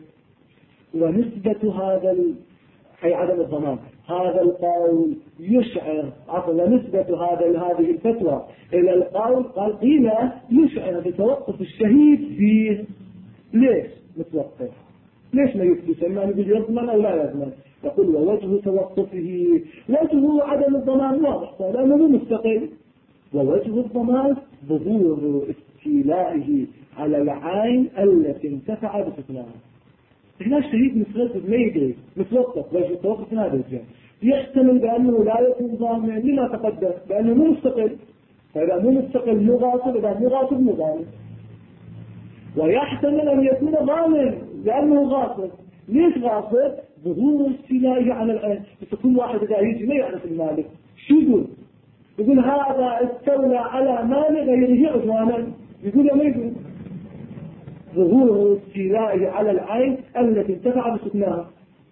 ونسبة هذا أي عدم الضمان هذا القول يشعر ونسبة هذه الفتوى إلى القول قال قيل يشعر بتوقف الشهيد فيه. ليش متوقف؟ ليش ما يثبت أنه يضمن أو لا يضمن؟ يقول ووجه توقفه وجه عدم الضمان واضح لأنه مو مستقل، ووجه الضمان ظهور استيلائه على العين التي انتفع بسكنها. هنا الشهيد متردد ما يدري متوقف. وجه التوقف من هذا الجانب يحتمل بأنه لا يكون ضامن لما تقدم بأنه مو مستقل، فإذا مو مستقل مو غاصب، إذا مو غاصب مو ضامن. ويحتمل أن يكون ضامن لأنه غاصب. ليش غاصب؟ ظهور استيلائه على العين. بس كل واحد إذا يجي ما يعرف المالك شو يقول هذا استولى على مال غيره عدوانا، يقول ما يقول ظهور استيلائه على العين التي انتفع بسكنها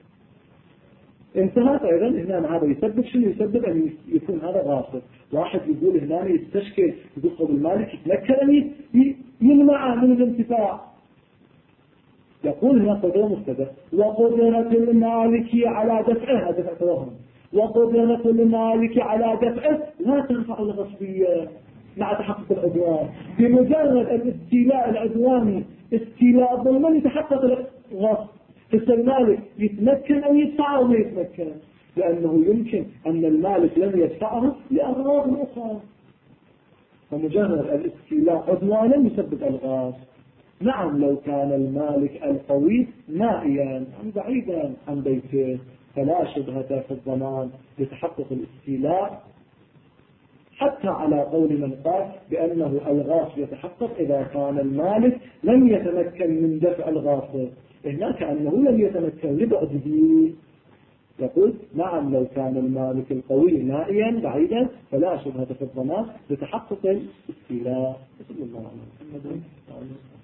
انتهى. فإذا هنا هذا يسبب شنو؟ يسبب أن يكون هذا غاصب. واحد يقول هنا يستشكل يقول المالك يتمكن يمنع من الانتفاع، يقول هنا قدرة مبتدأ، وقدرة المالك على دفعه، دفع توهم، وقدرة المالك على دفعه لا تنفع الغصبية مع تحقق العدوان. بمجرد الاستيلاء العدواني استيلاء ضمن يتحقق الغصب، فالمالك يتمكن أو يدفع أو ما يتمكن، لأنه يمكن أن المالك لم يدفعه لأغراض أخرى، فمجرد الاستيلاء عدوانا يسبب الغاص. نعم لو كان المالك القوي نائيا بعيدا عن بيته فلا شبهة في الضمان لتحقق الاستيلاء، حتى على قول من قال بأنه الغاص يتحقق إذا كان المالك لم يتمكن من دفع الغاصب، هناك أنه لم يتمكن لبعده. يقول نعم لو كان المالك القوي نائيا بعيدا فلا شبهة في الضمان لتحقق الاستيلاء.